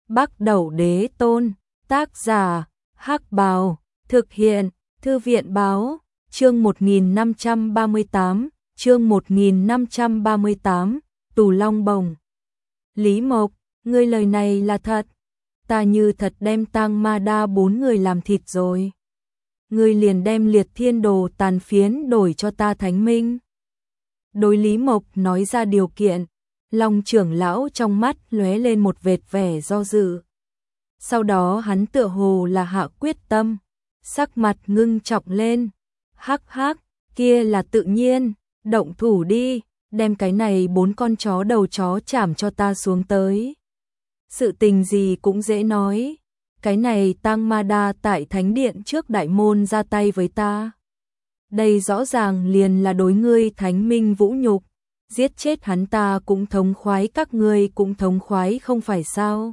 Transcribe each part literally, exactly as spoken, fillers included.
Bắc Đẩu Đế Tôn, tác giả, Hắc Bào, thực hiện, Thư viện Báo, chương một nghìn năm trăm ba mươi tám, chương một nghìn năm trăm ba mươi tám, Tù Long Bồng. Lý Mộc, ngươi lời này là thật, ta như thật đem Tang Ma Đa bốn người làm thịt rồi. Ngươi liền đem Liệt Thiên Đồ tàn phiến đổi cho ta Thánh Minh. Đối Lý Mộc nói ra điều kiện, Long trưởng lão trong mắt lóe lên một vệt vẻ do dự. Sau đó hắn tựa hồ là hạ quyết tâm, sắc mặt ngưng trọng lên. Hắc hắc, kia là tự nhiên, động thủ đi, đem cái này bốn con chó đầu chó chảm cho ta xuống tới. Sự tình gì cũng dễ nói, cái này Tang Ma Đa tại thánh điện trước đại môn ra tay với ta. Đây rõ ràng liền là đối ngươi Thánh Minh vũ nhục, giết chết hắn ta cũng thống khoái, các ngươi cũng thống khoái không phải sao?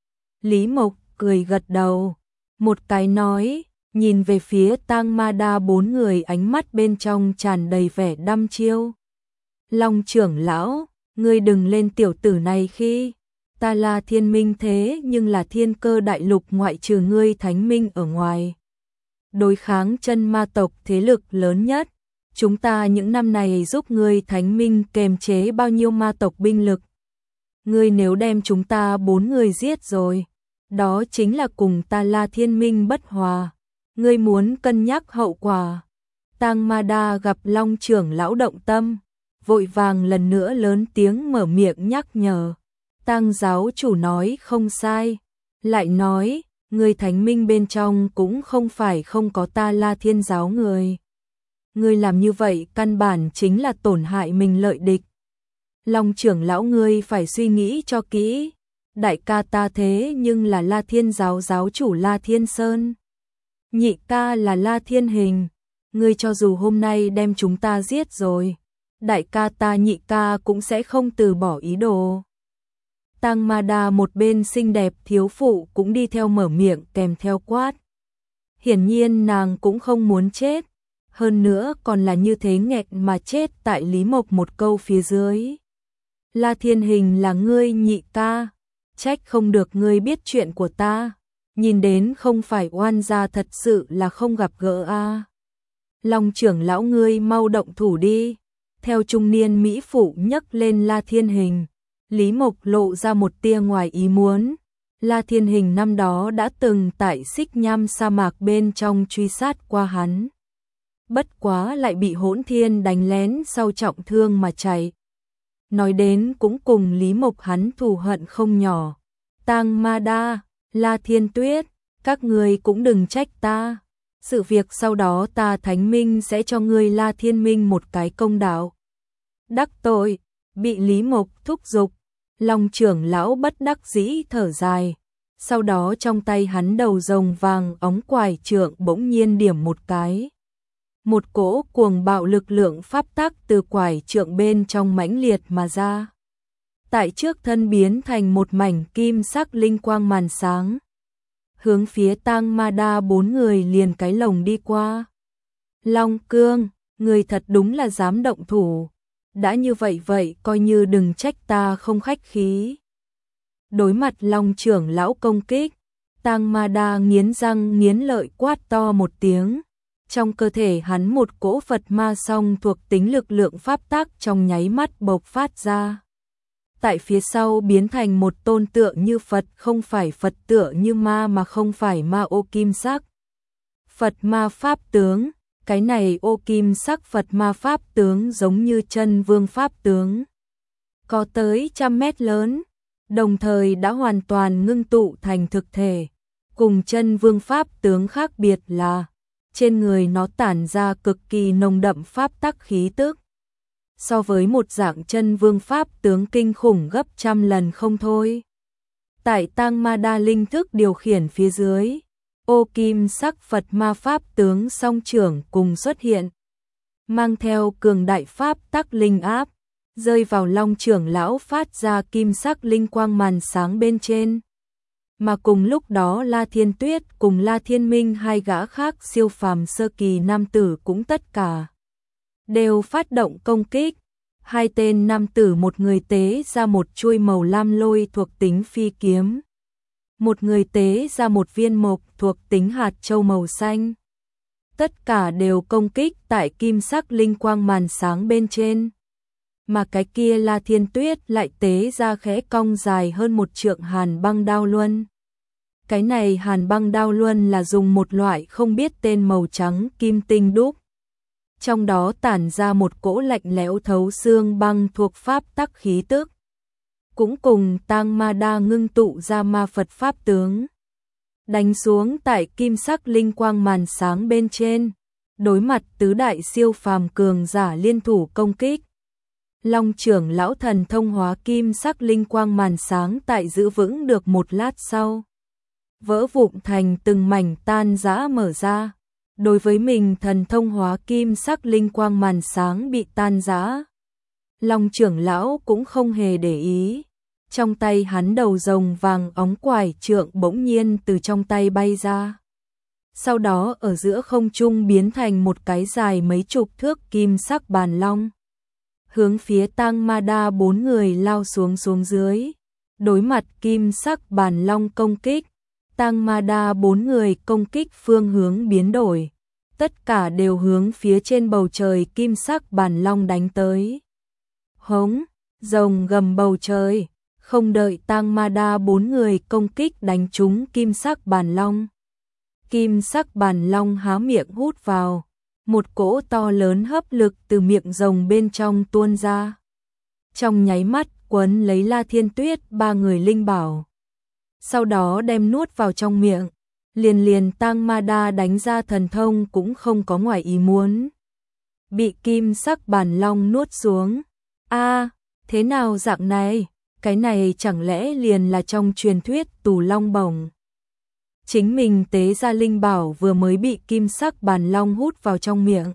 Lý Mộc cười gật đầu, một cái nói, nhìn về phía Tang Ma Đa bốn người, ánh mắt bên trong tràn đầy vẻ đăm chiêu. Long trưởng lão, ngươi đừng lên tiểu tử này khi, ta là Thiên Minh thế nhưng là Thiên Cơ đại lục ngoại trừ ngươi Thánh Minh ở ngoài, đối kháng chân ma tộc thế lực lớn nhất. Chúng ta những năm này giúp ngươi Thánh Minh kềm chế bao nhiêu ma tộc binh lực. Ngươi nếu đem chúng ta bốn người giết rồi, đó chính là cùng ta La Thiên Minh bất hòa. Ngươi muốn cân nhắc hậu quả. Tang Ma Đa gặp Long trưởng lão động tâm, vội vàng lần nữa lớn tiếng mở miệng nhắc nhở. Tang giáo chủ nói không sai, lại nói, ngươi Thánh Minh bên trong cũng không phải không có ta La Thiên giáo người. Ngươi làm như vậy căn bản chính là tổn hại mình lợi địch. Long trưởng lão, ngươi phải suy nghĩ cho kỹ. Đại ca ta thế nhưng là La Thiên giáo giáo chủ La Thiên Sơn. Nhị ca là La Thiên Hình. Ngươi cho dù hôm nay đem chúng ta giết rồi, đại ca ta nhị ca cũng sẽ không từ bỏ ý đồ. Tang Ma Đa một bên xinh đẹp thiếu phụ cũng đi theo mở miệng kèm theo quát. Hiển nhiên nàng cũng không muốn chết, hơn nữa còn là như thế nghẹn mà chết tại Lý Mộc một câu phía dưới. La Thiên Hình là ngươi nhị ca, trách không được ngươi biết chuyện của ta, nhìn đến không phải oan gia thật sự là không gặp gỡ a. À. Long trưởng lão, ngươi mau động thủ đi. Theo trung niên mỹ phụ nhấc lên La Thiên Hình, Lý Mộc lộ ra một tia ngoài ý muốn. La Thiên Hình năm đó đã từng tại Xích Nham sa mạc bên trong truy sát qua hắn, bất quá lại bị Hỗn Thiên đánh lén sau trọng thương mà chạy. Nói đến cũng cùng Lý Mộc hắn thù hận không nhỏ. Tang Ma Đa, La Thiên Tuyết, các ngươi cũng đừng trách ta. Sự việc sau đó ta Thánh Minh sẽ cho ngươi La Thiên Minh một cái công đạo. Đắc tội, bị Lý Mộc thúc giục, Long trưởng lão bất đắc dĩ thở dài. Sau đó trong tay hắn đầu rồng vàng óng quải trượng bỗng nhiên điểm một cái. Một cỗ cuồng bạo lực lượng pháp tắc từ quải trượng bên trong mãnh liệt mà ra. Tại trước thân biến thành một mảnh kim sắc linh quang màn sáng, hướng phía Tang Ma Đa bốn người liền cái lồng đi qua. Long Cương, người thật đúng là dám động thủ. Đã như vậy vậy coi như đừng trách ta không khách khí. Đối mặt Long trưởng lão công kích, Tang Ma Đa nghiến răng nghiến lợi quát to một tiếng. Trong cơ thể hắn một cỗ Phật ma song thuộc tính lực lượng pháp tắc trong nháy mắt bộc phát ra. Tại phía sau biến thành một tôn tựa như Phật, không phải Phật tựa như ma mà không phải ma ô kim sắc. Phật ma pháp tướng, cái này ô kim sắc Phật ma pháp tướng giống như chân vương pháp tướng. Có tới trăm mét lớn, đồng thời đã hoàn toàn ngưng tụ thành thực thể. Cùng chân vương pháp tướng khác biệt là trên người nó tản ra cực kỳ nồng đậm pháp tắc khí tức. So với một dạng chân vương pháp tướng kinh khủng gấp trăm lần không thôi. Tại Tang Ma Đa linh thức điều khiển phía dưới, ô kim sắc Phật ma pháp tướng song trưởng cùng xuất hiện, mang theo cường đại pháp tắc linh áp, rơi vào Long trưởng lão phát ra kim sắc linh quang màn sáng bên trên. Mà cùng lúc đó La Thiên Tuyết cùng La Thiên Minh, hai gã khác siêu phàm sơ kỳ nam tử cũng tất cả đều phát động công kích. Hai tên nam tử một người tế ra một chuôi màu lam lôi thuộc tính phi kiếm. một người tế ra một viên mộc thuộc tính hạt châu màu xanh. Tất cả đều công kích tại kim sắc linh quang màn sáng bên trên. Mà cái kia La Thiên Tuyết lại tế ra khẽ cong dài hơn một trượng hàn băng đao luân. Cái này hàn băng đao luân là dùng một loại không biết tên màu trắng kim tinh đúc. Trong đó tản ra một cỗ lạnh lẽo thấu xương băng thuộc pháp tắc khí tức. Cũng cùng Tang Ma Đa ngưng tụ ra ma Phật pháp tướng. Đánh xuống tại kim sắc linh quang màn sáng bên trên. Đối mặt tứ đại siêu phàm cường giả liên thủ công kích. Long trưởng lão thần thông hóa kim sắc linh quang màn sáng tại giữ vững được một lát sau. Vỡ vụn thành từng mảnh tan rã mở ra. Đối với mình thần thông hóa kim sắc linh quang màn sáng bị tan rã. Long trưởng lão cũng không hề để ý. Trong tay hắn đầu rồng vàng óng quải trượng bỗng nhiên từ trong tay bay ra. Sau đó ở giữa không trung biến thành một cái dài mấy chục thước kim sắc bàn long. Hướng phía Tang Ma Đa bốn người lao xuống xuống dưới. Đối mặt kim sắc bàn long công kích. Tang Ma Đa bốn người công kích phương hướng biến đổi. Tất cả đều hướng phía trên bầu trời kim sắc bàn long đánh tới. Hống, rồng gầm bầu trời. Không đợi Tang Ma Đa bốn người công kích đánh trúng kim sắc bàn long. Kim sắc bàn long há miệng hút vào. Một cỗ to lớn hấp lực từ miệng rồng bên trong tuôn ra. Trong nháy mắt quấn lấy La Thiên Tuyết ba người linh bảo. Sau đó đem nuốt vào trong miệng. Liền liền Tang Ma Đa đánh ra thần thông cũng không có ngoài ý muốn. Bị kim sắc bàn long nuốt xuống. A, thế nào dạng này? Cái này chẳng lẽ liền là trong truyền thuyết Tù Long Bổng. Chính mình tế ra linh bảo vừa mới bị kim sắc bàn long hút vào trong miệng.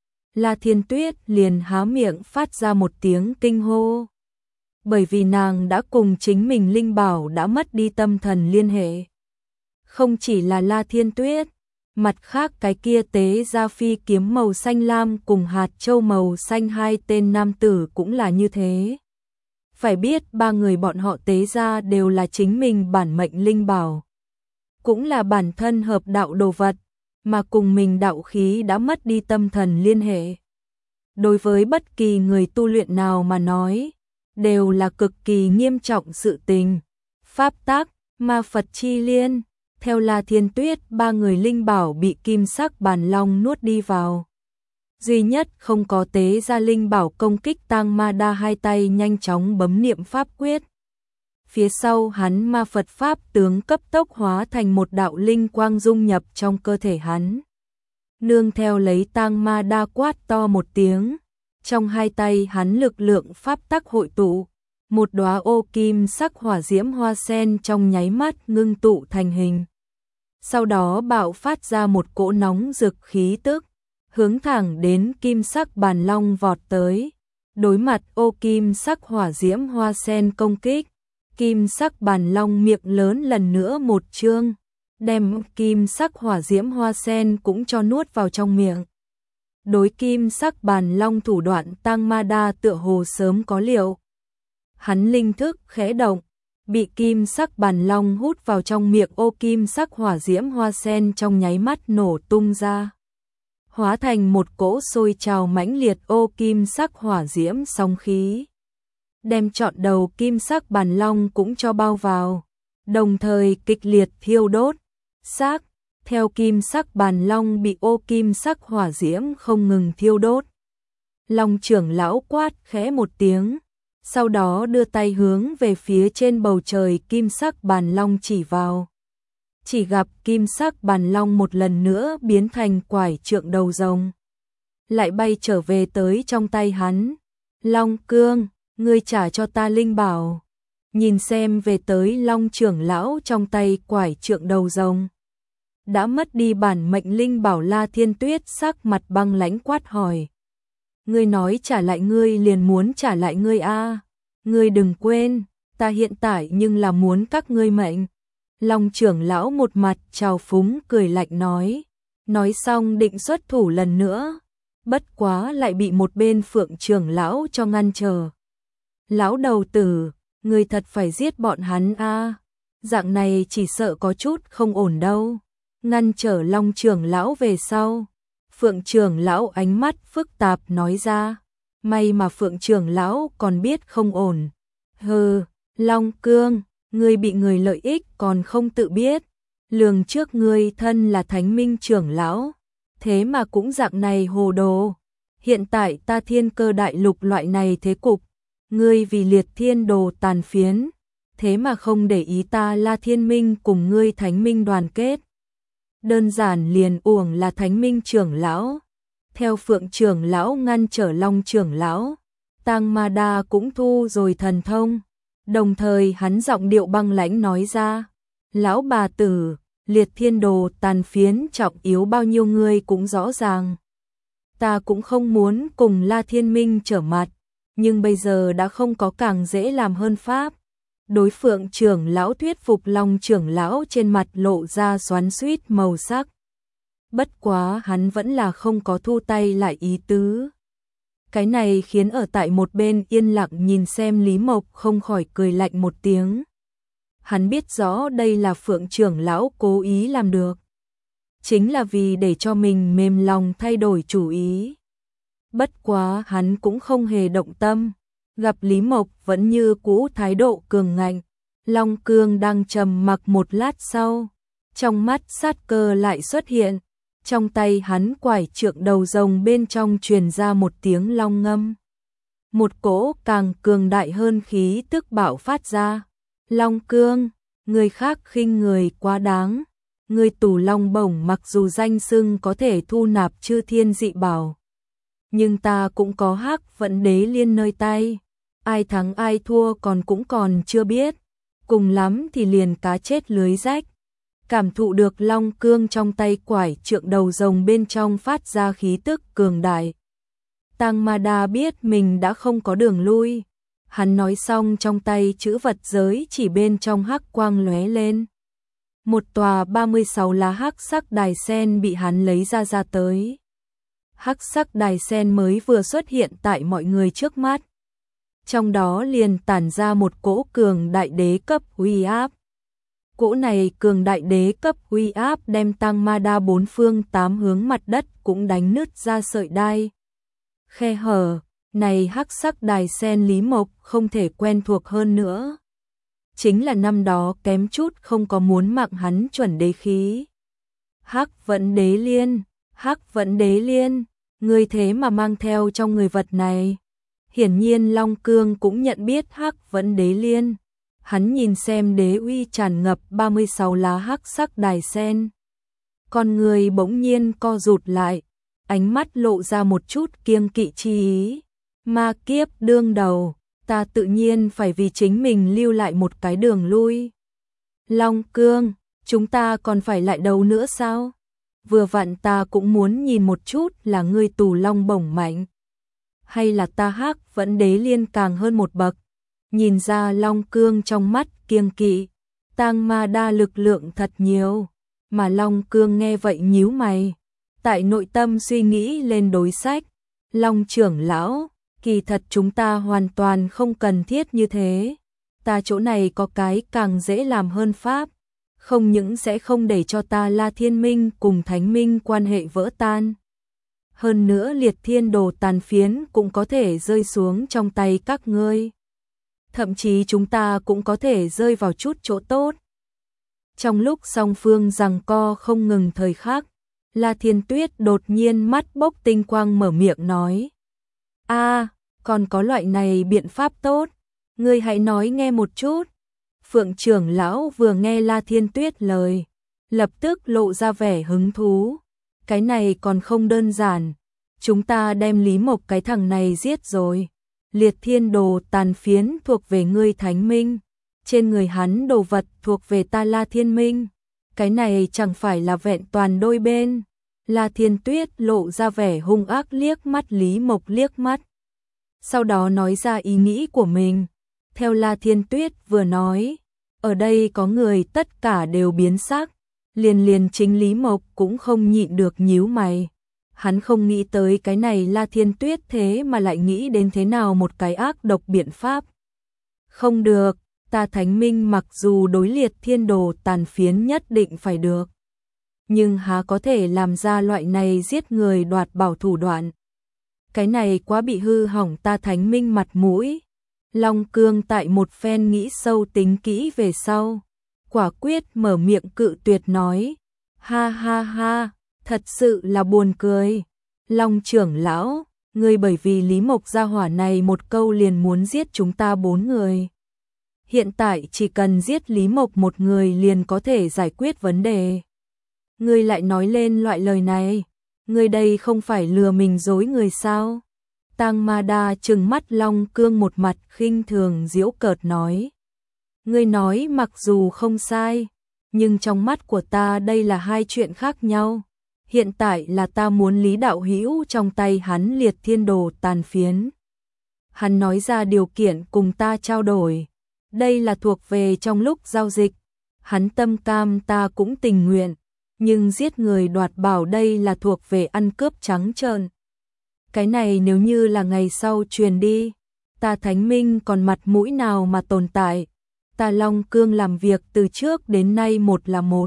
La Thiên Tuyết liền há miệng phát ra một tiếng kinh hô. Bởi vì nàng đã cùng chính mình linh bảo đã mất đi tâm thần liên hệ. Không chỉ là La Thiên Tuyết, mặt khác cái kia tế ra phi kiếm màu xanh lam cùng hạt châu màu xanh hai tên nam tử cũng là như thế. Phải biết ba người bọn họ tế ra đều là chính mình bản mệnh linh bảo. Cũng là bản thân hợp đạo đồ vật, mà cùng mình đạo khí đã mất đi tâm thần liên hệ. Đối với bất kỳ người tu luyện nào mà nói, đều là cực kỳ nghiêm trọng sự tình. Pháp tắc, ma Phật chi liên, theo La Thiên Tuyết ba người linh bảo bị kim sắc bàn long nuốt đi vào. Duy nhất không có tế ra linh bảo công kích Tang Ma Đa hai tay nhanh chóng bấm niệm pháp quyết. Phía sau hắn ma Phật pháp tướng cấp tốc hóa thành một đạo linh quang dung nhập trong cơ thể hắn. Nương theo lấy Tang Ma Đa quát to một tiếng, trong hai tay hắn lực lượng pháp tắc hội tụ, một đóa ô kim sắc hỏa diễm hoa sen trong nháy mắt ngưng tụ thành hình. Sau đó bạo phát ra một cỗ nóng rực khí tức, hướng thẳng đến kim sắc bàn long vọt tới. Đối mặt ô kim sắc hỏa diễm hoa sen công kích, kim sắc bàn long miệng lớn lần nữa một trương, đem kim sắc hỏa diễm hoa sen cũng cho nuốt vào trong miệng. Đối kim sắc bàn long thủ đoạn Tang Ma Đa tựa hồ sớm có liệu. Hắn linh thức khẽ động, bị kim sắc bàn long hút vào trong miệng ô kim sắc hỏa diễm hoa sen trong nháy mắt nổ tung ra. Hóa thành một cỗ sôi trào mãnh liệt ô kim sắc hỏa diễm sóng khí. Đem trọn đầu kim sắc bàn long cũng cho bao vào, đồng thời kịch liệt thiêu đốt. Xác, theo kim sắc bàn long bị ô kim sắc hỏa diễm không ngừng thiêu đốt. Long trưởng lão quát khẽ một tiếng, sau đó đưa tay hướng về phía trên bầu trời kim sắc bàn long chỉ vào. Chỉ gặp kim sắc bàn long một lần nữa biến thành quải trượng đầu rồng, lại bay trở về tới trong tay hắn. Long Cương, ngươi trả cho ta linh bảo. Nhìn xem về tới Long trưởng lão trong tay quải trượng đầu rồng. Đã mất đi bản mệnh linh bảo La Thiên Tuyết sắc mặt băng lãnh quát hỏi. Ngươi nói trả lại ngươi liền muốn trả lại ngươi a. Ngươi đừng quên, ta hiện tại nhưng là muốn các ngươi mệnh. Long trưởng lão một mặt trào phúng cười lạnh nói. Nói xong định xuất thủ lần nữa. Bất quá lại bị một bên Phượng trưởng lão cho ngăn trở. Lão đầu tử, ngươi thật phải giết bọn hắn a. dạng này chỉ sợ có chút không ổn đâu. Ngăn trở Long trưởng lão về sau. Phượng trưởng lão ánh mắt phức tạp nói ra. May mà Phượng trưởng lão còn biết không ổn. Hừ, Long Cương, ngươi bị người lợi ích còn không tự biết. Lường trước ngươi thân là Thánh Minh trưởng lão, thế mà cũng dạng này hồ đồ. Hiện tại ta Thiên Cơ đại lục loại này thế cục, ngươi vì Liệt Thiên Đồ tàn phiến, thế mà không để ý ta La Thiên Minh cùng ngươi Thánh Minh đoàn kết. Đơn giản liền uổng là Thánh Minh trưởng lão. Theo Phượng trưởng lão ngăn trở Long trưởng lão, Tang Ma Đa cũng thu rồi thần thông, đồng thời hắn giọng điệu băng lãnh nói ra: "Lão bà tử, Liệt Thiên Đồ tàn phiến trọng yếu bao nhiêu người cũng rõ ràng. Ta cũng không muốn cùng La Thiên Minh trở mặt, nhưng bây giờ đã không có càng dễ làm hơn pháp." Đối Phượng trưởng lão thuyết phục Long trưởng lão trên mặt lộ ra xoắn xuýt màu sắc. Bất quá hắn vẫn là không có thu tay lại ý tứ. Cái này khiến ở tại một bên yên lặng nhìn xem Lý Mộc không khỏi cười lạnh một tiếng. Hắn biết rõ đây là Phượng trưởng lão cố ý làm được, chính là vì để cho mình mềm lòng thay đổi chủ ý. Bất quá hắn cũng không hề động tâm, gặp Lý Mộc vẫn như cũ thái độ cường ngạnh. Long Cương đang trầm mặc một lát sau, trong mắt sát cơ lại xuất hiện, trong tay hắn quải trượng đầu rồng bên trong truyền ra một tiếng long ngâm. Một cỗ càng cường đại hơn khí tức bạo phát ra. Long Cương, người khác khinh người quá đáng. Người tù long bổng mặc dù danh xưng có thể thu nạp chư thiên dị bảo, nhưng ta cũng có Hắc Vận Đế Liên nơi tay. Ai thắng ai thua còn cũng còn chưa biết, cùng lắm thì liền cá chết lưới rách. Cảm thụ được Long Cương trong tay quải trượng đầu rồng bên trong phát ra khí tức cường đại, Tang Ma Đa biết mình đã không có đường lui. Hắn nói xong trong tay chữ vật giới chỉ bên trong hắc quang lóe lên. Một tòa ba mươi sáu lá hắc sắc đài sen bị hắn lấy ra ra tới. Hắc sắc đài sen mới vừa xuất hiện tại mọi người trước mắt, trong đó liền tản ra một cỗ cường đại đế cấp uy áp. Cỗ này cường đại đế cấp uy áp đem Tang Ma Đa bốn phương tám hướng mặt đất cũng đánh nứt ra sợi đai. Khe hở, này hắc sắc đài sen Lý Mộc không thể quen thuộc hơn nữa. Chính là năm đó kém chút không có muốn mạng hắn chuẩn đế khí. Hắc Vận Đế Liên, Hắc Vận Đế Liên, người thế mà mang theo trong người vật này. Hiển nhiên Long Cương cũng nhận biết Hắc Vận Đế Liên. Hắn nhìn xem đế uy tràn ngập ba mươi sáu lá hắc sắc đài sen. Con người bỗng nhiên co rụt lại, ánh mắt lộ ra một chút kiêng kỵ chi ý. Ma kiếp đương đầu, ta tự nhiên phải vì chính mình lưu lại một cái đường lui. Long Cương, chúng ta còn phải lại đấu nữa sao? Vừa vặn ta cũng muốn nhìn một chút là ngươi tù long bổng mạnh, hay là ta Hắc Vận Đế Liên càng hơn một bậc. Nhìn ra Long Cương trong mắt kiêng kỵ, Tang Ma Đa lực lượng thật nhiều, mà Long Cương nghe vậy nhíu mày, tại nội tâm suy nghĩ lên đối sách. Long trưởng lão, kỳ thật chúng ta hoàn toàn không cần thiết như thế. Ta chỗ này có cái càng dễ làm hơn pháp, không những sẽ không để cho ta La Thiên Minh cùng Thánh Minh quan hệ vỡ tan, hơn nữa Liệt Thiên Đồ tàn phiến cũng có thể rơi xuống trong tay các ngươi. Thậm chí chúng ta cũng có thể rơi vào chút chỗ tốt. Trong lúc song phương giằng co không ngừng thời khắc, La Thiên Tuyết đột nhiên mắt bốc tinh quang mở miệng nói: "A, còn có loại này biện pháp tốt, ngươi hãy nói nghe một chút." Phượng trưởng lão vừa nghe La Thiên Tuyết lời, lập tức lộ ra vẻ hứng thú. Cái này còn không đơn giản, chúng ta đem Lý Mộc cái thằng này giết rồi. Liệt Thiên Đồ tàn phiến thuộc về ngươi Thánh Minh, trên người hắn đồ vật thuộc về ta La Thiên Minh. Cái này chẳng phải là vẹn toàn đôi bên. La Thiên Tuyết lộ ra vẻ hung ác liếc mắt Lý Mộc liếc mắt, sau đó nói ra ý nghĩ của mình. Theo La Thiên Tuyết vừa nói, ở đây có người tất cả đều biến sắc, liền liền chính Lý Mộc cũng không nhịn được nhíu mày. Hắn không nghĩ tới cái này La Thiên Tuyết thế mà lại nghĩ đến thế nào một cái ác độc biện pháp. Không được, ta Thánh Minh mặc dù đối liệt thiên đồ tàn phiến nhất định phải được, nhưng há có thể làm ra loại này giết người đoạt bảo thủ đoạn. Cái này quá bị hư hỏng ta Thánh Minh mặt mũi. Long Cương tại một phen nghĩ sâu tính kỹ về sau, quả quyết mở miệng cự tuyệt nói, ha ha ha, thật sự là buồn cười. Long trưởng lão, ngươi bởi vì Lý Mộc gia hỏa này một câu liền muốn giết chúng ta bốn người. Hiện tại chỉ cần giết Lý Mộc một người liền có thể giải quyết vấn đề. Ngươi lại nói lên loại lời này, ngươi đây không phải lừa mình dối người sao? Tang Ma Đa trừng mắt Long Cương một mặt khinh thường giễu cợt nói. Ngươi nói mặc dù không sai, nhưng trong mắt của ta đây là hai chuyện khác nhau. Hiện tại là ta muốn Lý đạo hữu trong tay hắn liệt thiên đồ tàn phiến. Hắn nói ra điều kiện cùng ta trao đổi. Đây là thuộc về trong lúc giao dịch. Hắn tâm cam ta cũng tình nguyện. Nhưng giết người đoạt bảo đây là thuộc về ăn cướp trắng trợn. Cái này nếu như là ngày sau truyền đi, ta Thánh Minh còn mặt mũi nào mà tồn tại. Ta Long Cương làm việc từ trước đến nay một là một,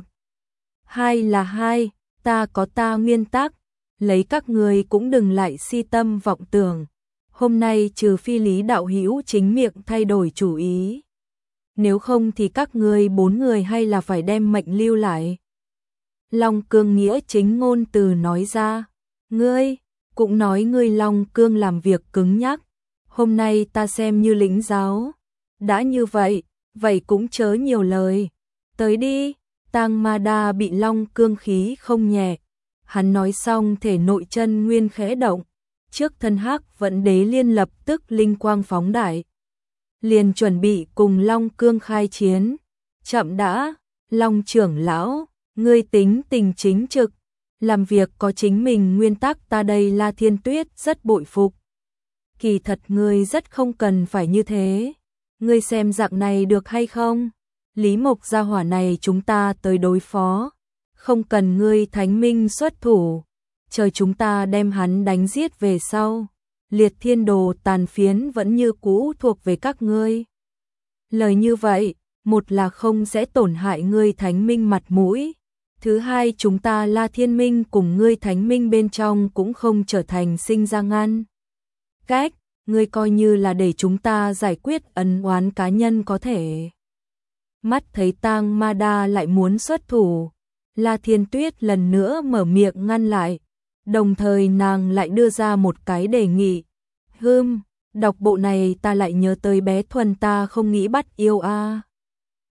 hai là hai, ta có ta nguyên tắc, lấy các người cũng đừng lại si tâm vọng tưởng. Hôm nay trừ phi Lý đạo hữu chính miệng thay đổi chủ ý, nếu không thì các ngươi bốn người hay là phải đem mệnh lưu lại. Long Cương nghĩa chính ngôn từ nói ra, ngươi cũng nói ngươi Long Cương làm việc cứng nhắc, hôm nay ta xem như lĩnh giáo. Đã như vậy, vậy cũng chớ nhiều lời, tới đi. Tang Ma Đa bị Long Cương khí không nhẹ, hắn nói xong thể nội chân nguyên khẽ động, trước thân Hắc Vận Đế Liên lập tức linh quang phóng đại, liền chuẩn bị cùng Long Cương khai chiến. Chậm đã, Long trưởng lão, ngươi tính tình chính trực, làm việc có chính mình nguyên tắc, ta đây La Thiên Tuyết rất bội phục. Kỳ thật ngươi rất không cần phải như thế, ngươi xem dạng này được hay không? Lý Mộc gia hỏa này chúng ta tới đối phó, không cần ngươi Thánh Minh xuất thủ, chờ chúng ta đem hắn đánh giết về sau, liệt thiên đồ tàn phiến vẫn như cũ thuộc về các ngươi. Lời như vậy, một là không sẽ tổn hại ngươi Thánh Minh mặt mũi, thứ hai chúng ta La Thiên Minh cùng ngươi Thánh Minh bên trong cũng không trở thành sinh ra ngăn cách, ngươi coi như là để chúng ta giải quyết ân oán cá nhân có thể. Mắt thấy Tang Ma Đa lại muốn xuất thủ, La Thiên Tuyết lần nữa mở miệng ngăn lại, đồng thời nàng lại đưa ra một cái đề nghị. Hừm, đọc bộ này ta lại nhớ tới bé Thuần ta không nghĩ bắt yêu a.